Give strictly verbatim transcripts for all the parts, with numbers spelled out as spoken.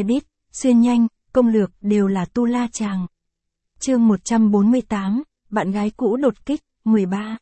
edit, xuyên nhanh, công lược đều là tu la chàng. Chương một trăm bốn mươi tám, bạn gái cũ đột kích, mười ba.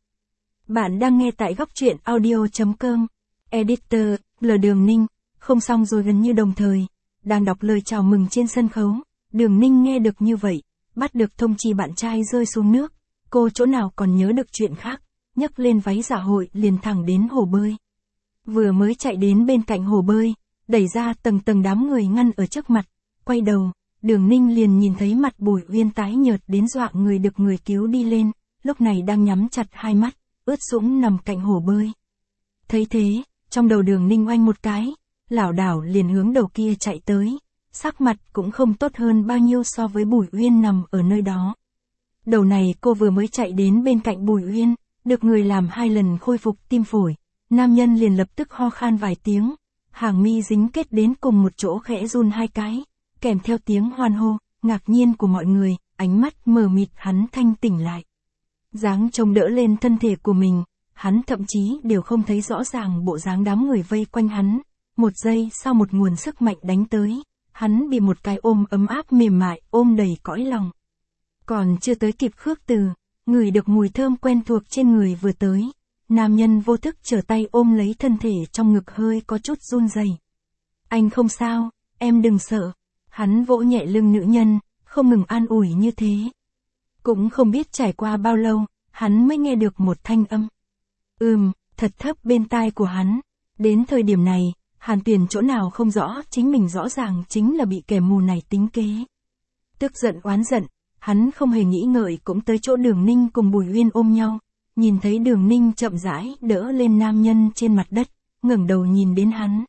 Bạn đang nghe tại góc truyện audio.com. Editor, L Đường Ninh, không xong rồi gần như đồng thời. Đang đọc lời chào mừng trên sân khấu, Đường Ninh nghe được như vậy, bắt được thông chi bạn trai rơi xuống nước. Cô chỗ nào còn nhớ được chuyện khác, nhấc lên váy dạ hội liền thẳng đến hồ bơi. Vừa mới chạy đến bên cạnh hồ bơi, đẩy ra tầng tầng đám người ngăn ở trước mặt, quay đầu, Đường Ninh liền nhìn thấy mặt Bùi Uyên tái nhợt đến dọa người được người cứu đi lên, lúc này đang nhắm chặt hai mắt, ướt sũng nằm cạnh hồ bơi. Thấy thế, trong đầu Đường Ninh oanh một cái, lảo đảo liền hướng đầu kia chạy tới, sắc mặt cũng không tốt hơn bao nhiêu so với Bùi Uyên nằm ở nơi đó. Đầu này cô vừa mới chạy đến bên cạnh Bùi Uyên, được người làm hai lần khôi phục tim phổi, nam nhân liền lập tức ho khan vài tiếng, hàng mi dính kết đến cùng một chỗ khẽ run hai cái, kèm theo tiếng hoan hô, ngạc nhiên của mọi người, ánh mắt mờ mịt hắn thanh tỉnh lại. Dáng trông đỡ lên thân thể của mình, hắn thậm chí đều không thấy rõ ràng bộ dáng đám người vây quanh hắn, một giây sau một nguồn sức mạnh đánh tới, hắn bị một cái ôm ấm áp mềm mại ôm đầy cõi lòng. Còn chưa tới kịp khước từ, ngửi được mùi thơm quen thuộc trên người vừa tới, nam nhân vô thức trở tay ôm lấy thân thể trong ngực hơi có chút run rẩy. Anh không sao, em đừng sợ. Hắn vỗ nhẹ lưng nữ nhân, không ngừng an ủi như thế. Cũng không biết trải qua bao lâu, hắn mới nghe được một thanh âm. Ừm, thật thấp bên tai của hắn. Đến thời điểm này, Hàn Tuyền chỗ nào không rõ chính mình rõ ràng chính là bị kẻ mù này tính kế. Tức giận oán giận, hắn không hề nghĩ ngợi cũng tới chỗ Đường Ninh cùng Bùi Uyên ôm nhau. Nhìn thấy Đường Ninh chậm rãi đỡ lên nam nhân trên mặt đất, ngẩng đầu nhìn đến hắn.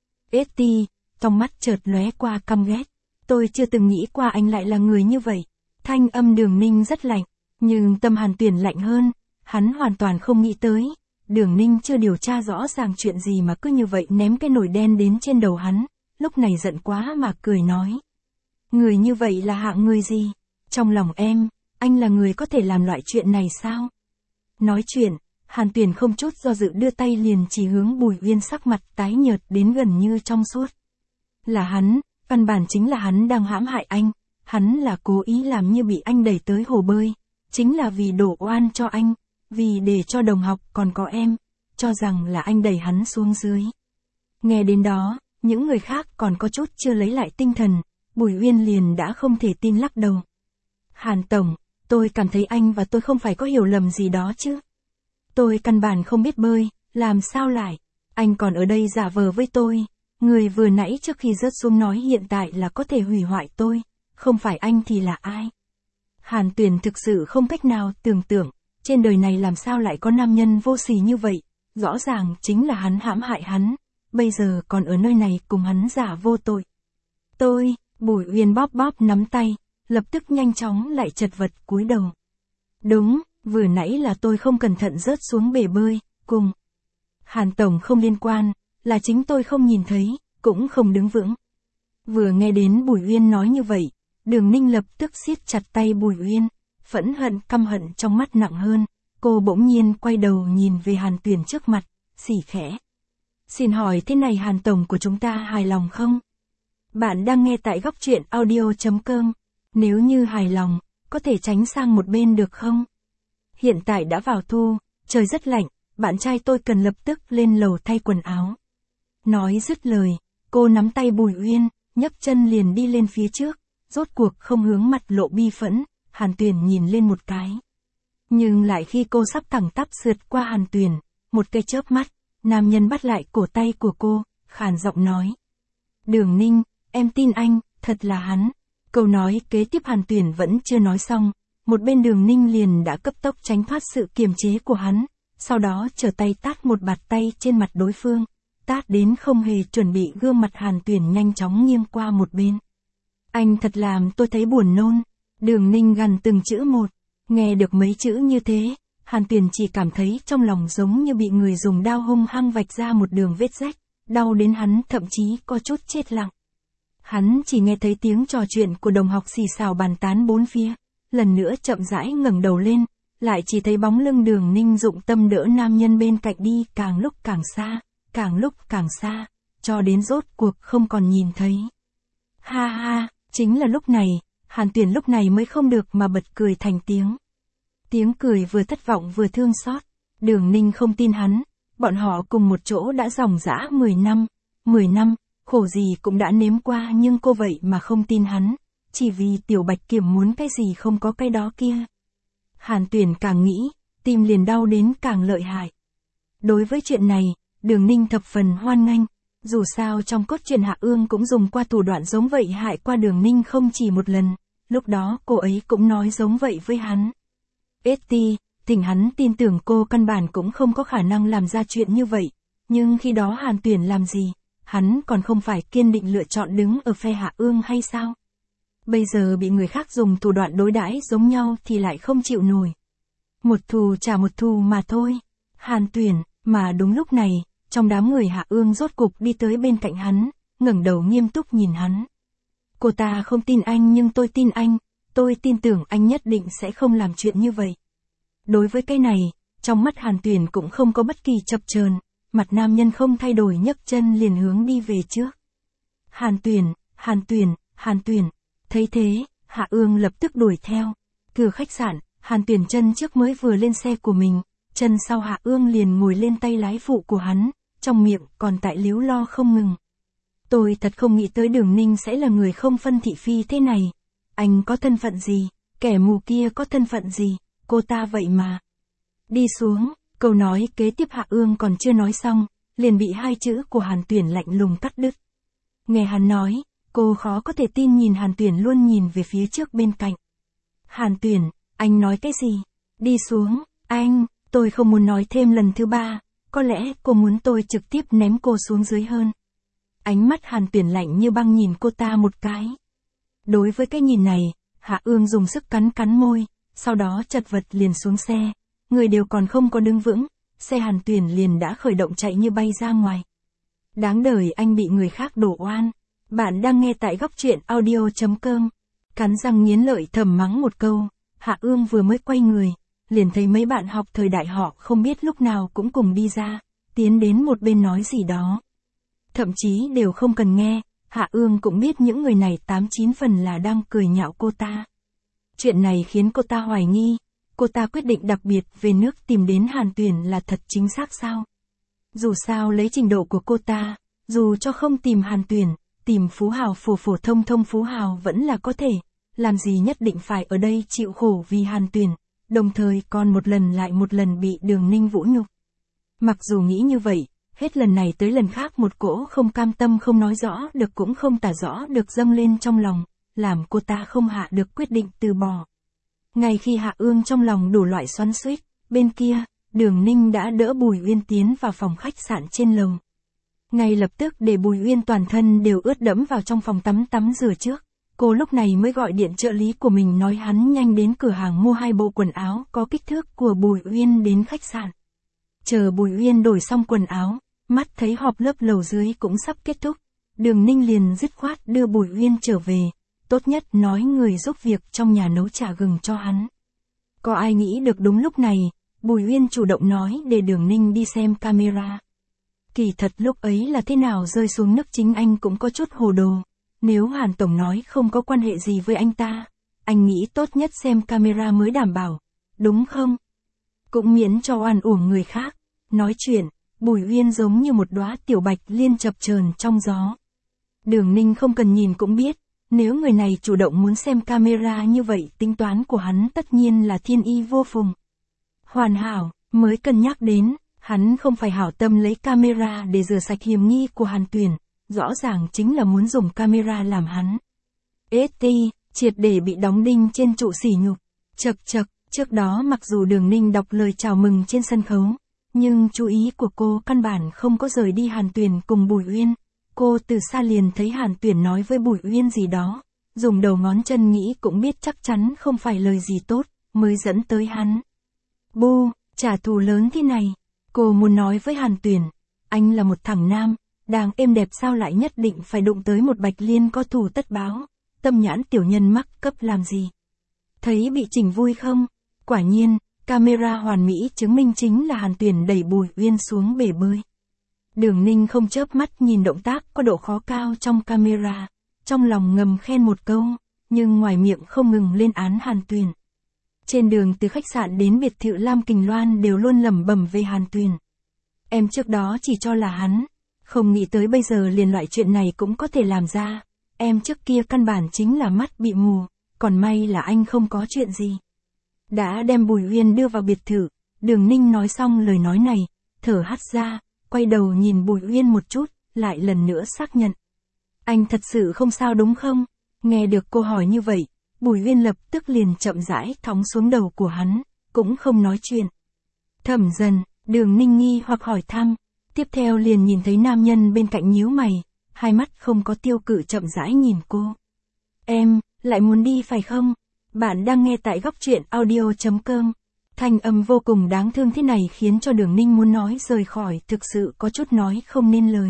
ét tê, trong mắt chợt lóe qua căm ghét. Tôi chưa từng nghĩ qua anh lại là người như vậy. Thanh âm Đường Ninh rất lạnh, nhưng tâm Hàn Tuyền lạnh hơn, hắn hoàn toàn không nghĩ tới. Đường Ninh chưa điều tra rõ ràng chuyện gì mà cứ như vậy ném cái nồi đen đến trên đầu hắn, lúc này giận quá mà cười nói. Người như vậy là hạng người gì? Trong lòng em, anh là người có thể làm loại chuyện này sao? Nói chuyện, Hàn Tuyền không chút do dự đưa tay liền chỉ hướng Bùi Uyên sắc mặt tái nhợt đến gần như trong suốt. Là hắn, căn bản chính là hắn đang hãm hại anh, hắn là cố ý làm như bị anh đẩy tới hồ bơi, chính là vì đổ oan cho anh, vì để cho đồng học còn có em, cho rằng là anh đẩy hắn xuống dưới. Nghe đến đó, những người khác còn có chút chưa lấy lại tinh thần, Bùi Uyên liền đã không thể tin lắc đầu. Hàn Tổng, tôi cảm thấy anh và tôi không phải có hiểu lầm gì đó chứ. Tôi căn bản không biết bơi, làm sao lại, anh còn ở đây giả vờ với tôi. Người vừa nãy trước khi rớt xuống nói hiện tại là có thể hủy hoại tôi, không phải anh thì là ai? Hàn Tuyền thực sự không cách nào tưởng tượng, trên đời này làm sao lại có nam nhân vô sỉ như vậy, rõ ràng chính là hắn hãm hại hắn, bây giờ còn ở nơi này cùng hắn giả vô tội. Tôi, Bùi Uyên bóp bóp nắm tay, lập tức nhanh chóng lại chật vật cúi đầu. Đúng, vừa nãy là tôi không cẩn thận rớt xuống bể bơi, cùng Hàn Tổng không liên quan. Là chính tôi không nhìn thấy, cũng không đứng vững. Vừa nghe đến Bùi Uyên nói như vậy, Đường Ninh lập tức siết chặt tay Bùi Uyên, phẫn hận căm hận trong mắt nặng hơn, cô bỗng nhiên quay đầu nhìn về Hàn Tuyền trước mặt, xỉ khẽ. Xin hỏi thế này Hàn Tổng của chúng ta hài lòng không? Bạn đang nghe tại góc truyện audio.com, nếu như hài lòng, có thể tránh sang một bên được không? Hiện tại đã vào thu, trời rất lạnh, bạn trai tôi cần lập tức lên lầu thay quần áo. Nói dứt lời, cô nắm tay Bùi Uyên, nhấc chân liền đi lên phía trước, rốt cuộc không hướng mặt lộ bi phẫn, Hàn Tuyền nhìn lên một cái. Nhưng lại khi cô sắp thẳng tắp sượt qua Hàn Tuyền, một cái chớp mắt, nam nhân bắt lại cổ tay của cô, khàn giọng nói. Đường Ninh, em tin anh, thật là hắn. Câu nói kế tiếp Hàn Tuyền vẫn chưa nói xong, một bên Đường Ninh liền đã cấp tốc tránh thoát sự kiềm chế của hắn, sau đó trở tay tát một bạt tay trên mặt đối phương. Tát đến không hề chuẩn bị gương mặt Hàn Tuyền nhanh chóng nghiêng qua một bên. Anh thật làm tôi thấy buồn nôn. Đường Ninh gằn từng chữ một. Nghe được mấy chữ như thế, Hàn Tuyền chỉ cảm thấy trong lòng giống như bị người dùng dao hung hăng vạch ra một đường vết rách, đau đến hắn thậm chí có chút chết lặng. Hắn chỉ nghe thấy tiếng trò chuyện của đồng học xì xào bàn tán bốn phía, lần nữa chậm rãi ngẩng đầu lên, lại chỉ thấy bóng lưng Đường Ninh dụng tâm đỡ nam nhân bên cạnh đi càng lúc càng xa, càng lúc càng xa, cho đến rốt cuộc không còn nhìn thấy. Ha ha, chính là lúc này, Hàn Tuyển lúc này mới không được mà bật cười thành tiếng. Tiếng cười vừa thất vọng vừa thương xót. Đường Ninh không tin hắn, bọn họ cùng một chỗ đã dòng dã mười năm, mười năm, khổ gì cũng đã nếm qua nhưng cô vậy mà không tin hắn, chỉ vì Tiểu Bạch Kiểm muốn cái gì không có cái đó kia. Hàn Tuyển càng nghĩ, tim liền đau đến càng lợi hại. Đối với chuyện này, Đường Ninh thập phần hoan nghênh, dù sao trong cốt truyện Hạ Ương cũng dùng qua thủ đoạn giống vậy hại qua Đường Ninh không chỉ một lần, lúc đó cô ấy cũng nói giống vậy với hắn. ét tê, thỉnh hắn tin tưởng cô căn bản cũng không có khả năng làm ra chuyện như vậy, nhưng khi đó Hàn Tuyển làm gì, hắn còn không phải kiên định lựa chọn đứng ở phe Hạ Ương hay sao? Bây giờ bị người khác dùng thủ đoạn đối đãi giống nhau thì lại không chịu nổi. Một thù trả một thù mà thôi. Hàn Tuyển, mà đúng lúc này, trong đám người Hạ Ương rốt cục đi tới bên cạnh hắn, ngẩng đầu nghiêm túc nhìn hắn. Cô ta không tin anh nhưng tôi tin anh, tôi tin tưởng anh nhất định sẽ không làm chuyện như vậy. Đối với cái này, trong mắt Hàn Tuyển cũng không có bất kỳ chập chờn, mặt nam nhân không thay đổi nhấc chân liền hướng đi về trước. Hàn Tuyển, Hàn Tuyển, Hàn Tuyển, thấy thế, Hạ Ương lập tức đuổi theo. Cửa khách sạn, Hàn Tuyển chân trước mới vừa lên xe của mình, chân sau Hạ Ương liền ngồi lên tay lái phụ của hắn, trong miệng còn tại líu lo không ngừng. Tôi thật không nghĩ tới Đường Ninh sẽ là người không phân thị phi thế này. Anh có thân phận gì, kẻ mù kia có thân phận gì, cô ta vậy mà. Đi xuống, câu nói kế tiếp Hạ Ương còn chưa nói xong, liền bị hai chữ của Hàn Tuyển lạnh lùng cắt đứt. Nghe hắn nói, cô khó có thể tin nhìn Hàn Tuyển luôn nhìn về phía trước bên cạnh. Hàn Tuyển, anh nói cái gì? Đi xuống, anh, tôi không muốn nói thêm lần thứ ba, có lẽ cô muốn tôi trực tiếp ném cô xuống dưới hơn. Ánh mắt Hàn Tuyển lạnh như băng nhìn cô ta một cái. Đối với cái nhìn này, Hạ Ương dùng sức cắn cắn môi, sau đó chật vật liền xuống xe, người đều còn không có đứng vững, xe Hàn Tuyển liền đã khởi động chạy như bay ra ngoài. Đáng đời anh bị người khác đổ oan. Bạn đang nghe tại góc truyện audio chấm com. Cắn răng nghiến lợi thầm mắng một câu, Hạ Ương vừa mới quay người, liền thấy mấy bạn học thời đại họ không biết lúc nào cũng cùng đi ra, tiến đến một bên nói gì đó. Thậm chí đều không cần nghe, Hạ Ương cũng biết những người này tám chín phần là đang cười nhạo cô ta. Chuyện này khiến cô ta hoài nghi, cô ta quyết định đặc biệt về nước tìm đến Hàn Tuyển là thật chính xác sao? Dù sao lấy trình độ của cô ta, dù cho không tìm Hàn Tuyển, tìm phú hào phổ phổ thông thông phú hào vẫn là có thể, làm gì nhất định phải ở đây chịu khổ vì Hàn Tuyển, đồng thời còn một lần lại một lần bị Đường Ninh vũ nhục. Mặc dù nghĩ như vậy, hết lần này tới lần khác một cỗ không cam tâm không nói rõ được cũng không tả rõ được dâng lên trong lòng, làm cô ta không hạ được quyết định từ bỏ. Ngay khi Hạ Ương trong lòng đủ loại xoắn xuýt, bên kia, Đường Ninh đã đỡ Bùi Uyên tiến vào phòng khách sạn trên lầu. Ngay lập tức để Bùi Uyên toàn thân đều ướt đẫm vào trong phòng tắm tắm rửa trước, cô lúc này mới gọi điện trợ lý của mình nói hắn nhanh đến cửa hàng mua hai bộ quần áo có kích thước của Bùi Uyên đến khách sạn. Chờ Bùi Uyên đổi xong quần áo, mắt thấy họp lớp lầu dưới cũng sắp kết thúc, Đường Ninh liền dứt khoát đưa Bùi Uyên trở về, tốt nhất nói người giúp việc trong nhà nấu chả gừng cho hắn. Có ai nghĩ được đúng lúc này, Bùi Uyên chủ động nói để Đường Ninh đi xem camera. Kỳ thật lúc ấy là thế nào rơi xuống nước chính anh cũng có chút hồ đồ, nếu Hàn Tổng nói không có quan hệ gì với anh ta, anh nghĩ tốt nhất xem camera mới đảm bảo, đúng không? Cũng miễn cho oan uổng người khác. Nói chuyện, Bùi Uyên giống như một đóa tiểu bạch liên chập chờn trong gió. Đường Ninh không cần nhìn cũng biết, nếu người này chủ động muốn xem camera như vậy tính toán của hắn tất nhiên là thiên y vô phùng. Hoàn hảo, mới cân nhắc đến, hắn không phải hảo tâm lấy camera để rửa sạch hiểm nghi của Hàn Tuyển, rõ ràng chính là muốn dùng camera làm hắn. ét tê, triệt để bị đóng đinh trên trụ sỉ nhục. Chật chật, trước đó mặc dù Đường Ninh đọc lời chào mừng trên sân khấu, nhưng chú ý của cô căn bản không có rời đi Hàn Tuyển cùng Bùi Uyên. Cô từ xa liền thấy Hàn Tuyển nói với Bùi Uyên gì đó, dùng đầu ngón chân nghĩ cũng biết chắc chắn không phải lời gì tốt, mới dẫn tới hắn. Bu, trả thù lớn thế này. Cô muốn nói với Hàn Tuyển, anh là một thằng nam, đang êm đẹp sao lại nhất định phải đụng tới một bạch liên có thù tất báo, tâm nhãn tiểu nhân mắc cấp làm gì. Thấy bị chỉnh vui không? Quả nhiên, camera hoàn mỹ chứng minh chính là Hàn Tuyển đẩy Bùi Uyên xuống bể bơi. Đường Ninh không chớp mắt nhìn động tác có độ khó cao trong camera, trong lòng ngầm khen một câu, nhưng ngoài miệng không ngừng lên án Hàn Tuyền. Trên đường từ khách sạn đến biệt thự Lam Kình Loan đều luôn lẩm bẩm về Hàn Tuyền. Em trước đó chỉ cho là hắn, không nghĩ tới bây giờ liền loại chuyện này cũng có thể làm ra. Em trước kia căn bản chính là mắt bị mù, còn may là anh không có chuyện gì. Đã đem Bùi Uyên đưa vào biệt thự, Đường Ninh nói xong lời nói này, thở hắt ra, quay đầu nhìn Bùi Uyên một chút, lại lần nữa xác nhận. Anh thật sự không sao đúng không? Nghe được cô hỏi như vậy, Bùi Uyên lập tức liền chậm rãi thõng xuống đầu của hắn, cũng không nói chuyện. Thẩm Dần, Đường Ninh nghi hoặc hỏi thăm, tiếp theo liền nhìn thấy nam nhân bên cạnh nhíu mày, hai mắt không có tiêu cự chậm rãi nhìn cô. Em, lại muốn đi phải không? Bạn đang nghe tại góc truyện audio chấm com. Thanh âm vô cùng đáng thương thế này khiến cho Đường Ninh muốn nói rời khỏi, thực sự có chút nói không nên lời.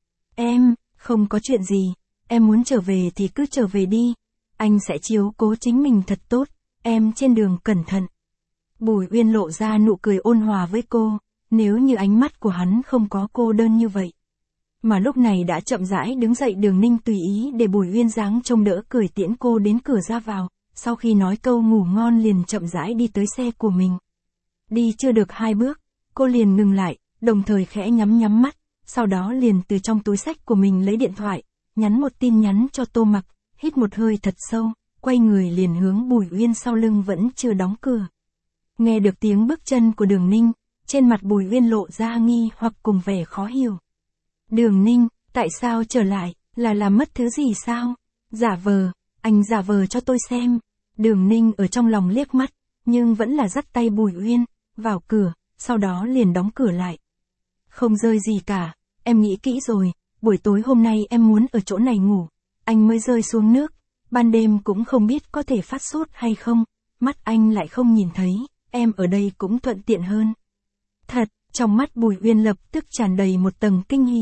Em, không có chuyện gì, em muốn trở về thì cứ trở về đi, anh sẽ chiếu cố chính mình thật tốt, em trên đường cẩn thận. Bùi Uyên lộ ra nụ cười ôn hòa với cô, nếu như ánh mắt của hắn không có cô đơn như vậy. Mà lúc này đã chậm rãi đứng dậy, Đường Ninh tùy ý để Bùi Uyên dáng trông đỡ cười tiễn cô đến cửa ra vào, sau khi nói câu ngủ ngon liền chậm rãi đi tới xe của mình. Đi chưa được hai bước, cô liền ngừng lại, đồng thời khẽ nhắm nhắm mắt, sau đó liền từ trong túi xách của mình lấy điện thoại, nhắn một tin nhắn cho Tô Mặc, hít một hơi thật sâu, quay người liền hướng Bùi Uyên sau lưng vẫn chưa đóng cửa. Nghe được tiếng bước chân của Đường Ninh, trên mặt Bùi Uyên lộ ra nghi hoặc cùng vẻ khó hiểu. Đường Ninh, tại sao trở lại, là làm mất thứ gì sao? Giả vờ, anh giả vờ cho tôi xem. Đường Ninh ở trong lòng liếc mắt, nhưng vẫn là dắt tay Bùi Uyên, vào cửa, sau đó liền đóng cửa lại. Không rơi gì cả, em nghĩ kỹ rồi, buổi tối hôm nay em muốn ở chỗ này ngủ, anh mới rơi xuống nước, ban đêm cũng không biết có thể phát sốt hay không, mắt anh lại không nhìn thấy, em ở đây cũng thuận tiện hơn. Thật, trong mắt Bùi Uyên lập tức tràn đầy một tầng kinh hỉ.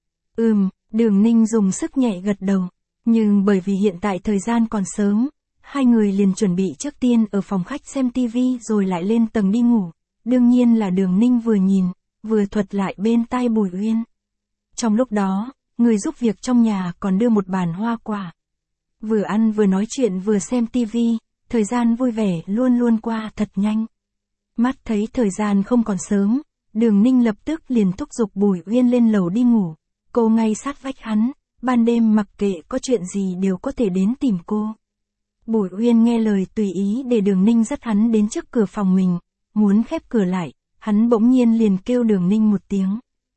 Ừm, Đường Ninh dùng sức nhẹ gật đầu, nhưng bởi vì hiện tại thời gian còn sớm, hai người liền chuẩn bị trước tiên ở phòng khách xem tivi rồi lại lên tầng đi ngủ. Đương nhiên là Đường Ninh vừa nhìn, vừa thuật lại bên tai Bùi Uyên. Trong lúc đó, người giúp việc trong nhà còn đưa một bàn hoa quả. Vừa ăn vừa nói chuyện vừa xem tivi, thời gian vui vẻ luôn luôn qua thật nhanh. Mắt thấy thời gian không còn sớm, Đường Ninh lập tức liền thúc giục Bùi Uyên lên lầu đi ngủ. Cô ngay sát vách hắn, ban đêm mặc kệ có chuyện gì đều có thể đến tìm cô. Bùi Uyên nghe lời tùy ý để Đường Ninh dắt hắn đến trước cửa phòng mình, muốn khép cửa lại, hắn bỗng nhiên liền kêu Đường Ninh một tiếng.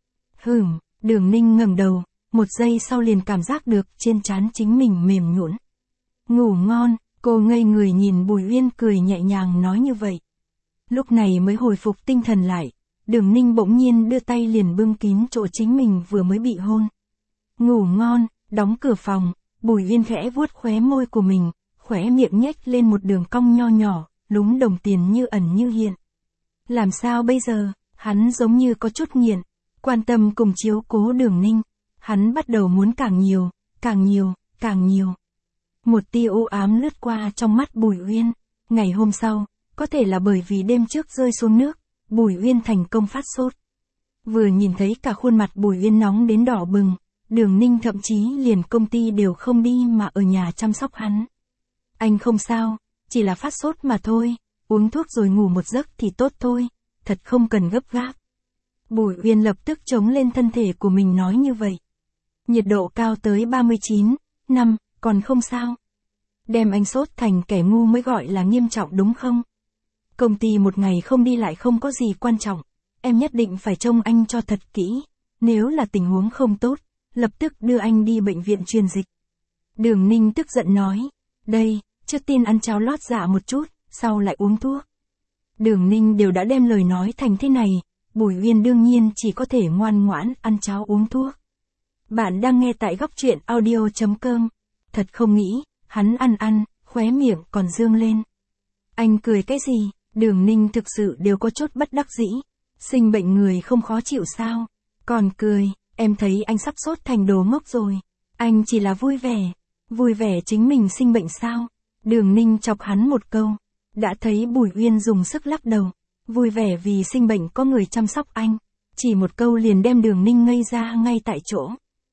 Hửm, Đường Ninh ngẩng đầu, một giây sau liền cảm giác được trên trán chính mình mềm nhũn. Ngủ ngon, cô ngây người nhìn Bùi Uyên cười nhẹ nhàng nói như vậy. Lúc này mới hồi phục tinh thần lại, Đường Ninh bỗng nhiên đưa tay liền bưng kín chỗ chính mình vừa mới bị hôn. Ngủ ngon, đóng cửa phòng, Bùi Uyên khẽ vuốt khóe môi của mình, khóe miệng nhếch lên một đường cong nho nhỏ, lúm đồng tiền như ẩn như hiện. Làm sao bây giờ, hắn giống như có chút nghiện, quan tâm cùng chiếu cố Đường Ninh, hắn bắt đầu muốn càng nhiều, càng nhiều, càng nhiều. Một tia u ám lướt qua trong mắt Bùi Uyên, ngày hôm sau, có thể là bởi vì đêm trước rơi xuống nước, Bùi Uyên thành công phát sốt. Vừa nhìn thấy cả khuôn mặt Bùi Uyên nóng đến đỏ bừng, Đường Ninh thậm chí liền công ty đều không đi mà ở nhà chăm sóc hắn. Anh không sao, chỉ là phát sốt mà thôi, uống thuốc rồi ngủ một giấc thì tốt thôi, thật không cần gấp gáp. Bùi Uyên lập tức chống lên thân thể của mình nói như vậy. Nhiệt độ cao tới ba mươi chín, năm, còn không sao. Đem anh sốt thành kẻ ngu mới gọi là nghiêm trọng đúng không? Công ty một ngày không đi lại không có gì quan trọng, em nhất định phải trông anh cho thật kỹ, nếu là tình huống không tốt, lập tức đưa anh đi bệnh viện truyền dịch. Đường Ninh tức giận nói, đây, trước tiên ăn cháo lót dạ một chút, sau lại uống thuốc. Đường Ninh đều đã đem lời nói thành thế này, Bùi Uyên đương nhiên chỉ có thể ngoan ngoãn ăn cháo uống thuốc. Bạn đang nghe tại góc truyện audio chấm com. Thật không nghĩ, hắn ăn ăn, khóe miệng còn dương lên. Anh cười cái gì? Đường Ninh thực sự đều có chút bất đắc dĩ. Sinh bệnh người không khó chịu sao? Còn cười, em thấy anh sắp sốt thành đồ ngốc rồi. Anh chỉ là vui vẻ. Vui vẻ chính mình sinh bệnh sao? Đường Ninh chọc hắn một câu. Đã thấy Bùi Uyên dùng sức lắc đầu. Vui vẻ vì sinh bệnh có người chăm sóc anh. Chỉ một câu liền đem Đường Ninh ngây ra ngay tại chỗ.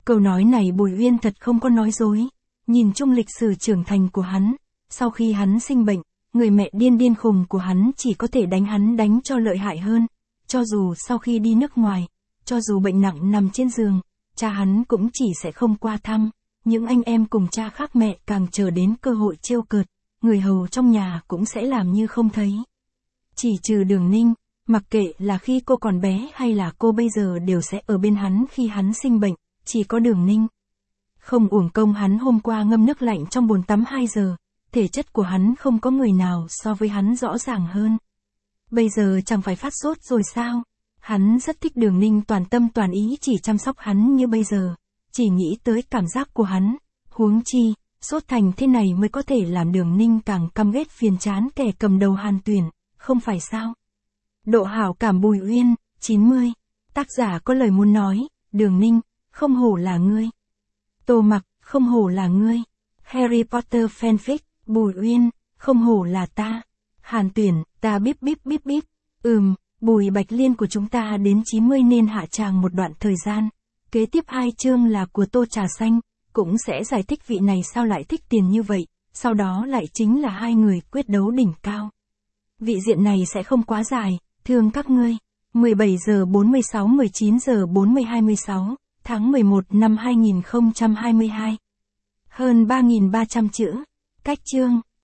Câu nói này Bùi Uyên thật không có nói dối. Nhìn chung lịch sử trưởng thành của hắn, sau khi hắn sinh bệnh, người mẹ điên điên khùng của hắn chỉ có thể đánh hắn đánh cho lợi hại hơn. Cho dù sau khi đi nước ngoài, cho dù bệnh nặng nằm trên giường, cha hắn cũng chỉ sẽ không qua thăm. Những anh em cùng cha khác mẹ càng chờ đến cơ hội trêu cợt, người hầu trong nhà cũng sẽ làm như không thấy. Chỉ trừ Đường Ninh, mặc kệ là khi cô còn bé hay là cô bây giờ đều sẽ ở bên hắn khi hắn sinh bệnh, chỉ có Đường Ninh. Không uổng công hắn hôm qua ngâm nước lạnh trong bồn tắm hai giờ, thể chất của hắn không có người nào so với hắn rõ ràng hơn. Bây giờ chẳng phải phát sốt rồi sao? Hắn rất thích Đường Ninh toàn tâm toàn ý chỉ chăm sóc hắn như bây giờ, chỉ nghĩ tới cảm giác của hắn, huống chi, sốt thành thế này mới có thể làm Đường Ninh càng căm ghét phiền chán kẻ cầm đầu Hàn Tuyển, không phải sao? Độ hảo cảm Bùi Uyên, chín mươi. Tác giả có lời muốn nói, Đường Ninh, không hổ là ngươi. Tô Mặc, không hổ là ngươi. Harry Potter fanfic, Bùi Uyên, không hổ là ta. Hàn Tuyển, ta bíp bíp bíp bíp. Ừm, Bùi Bạch Liên của chúng ta đến chín mươi nên hạ tràng một đoạn thời gian. Kế tiếp hai chương là của Tô Trà Xanh, cũng sẽ giải thích vị này sao lại thích tiền như vậy, sau đó lại chính là hai người quyết đấu đỉnh cao. Vị diện này sẽ không quá dài, thương các ngươi. mười bảy giờ bốn mươi sáu mười chín giờ bốn mươi hai mươi sáu, tháng mười một năm hai nghìn không trăm hai mươi hai. Hơn ba nghìn ba trăm chữ. Cách chương.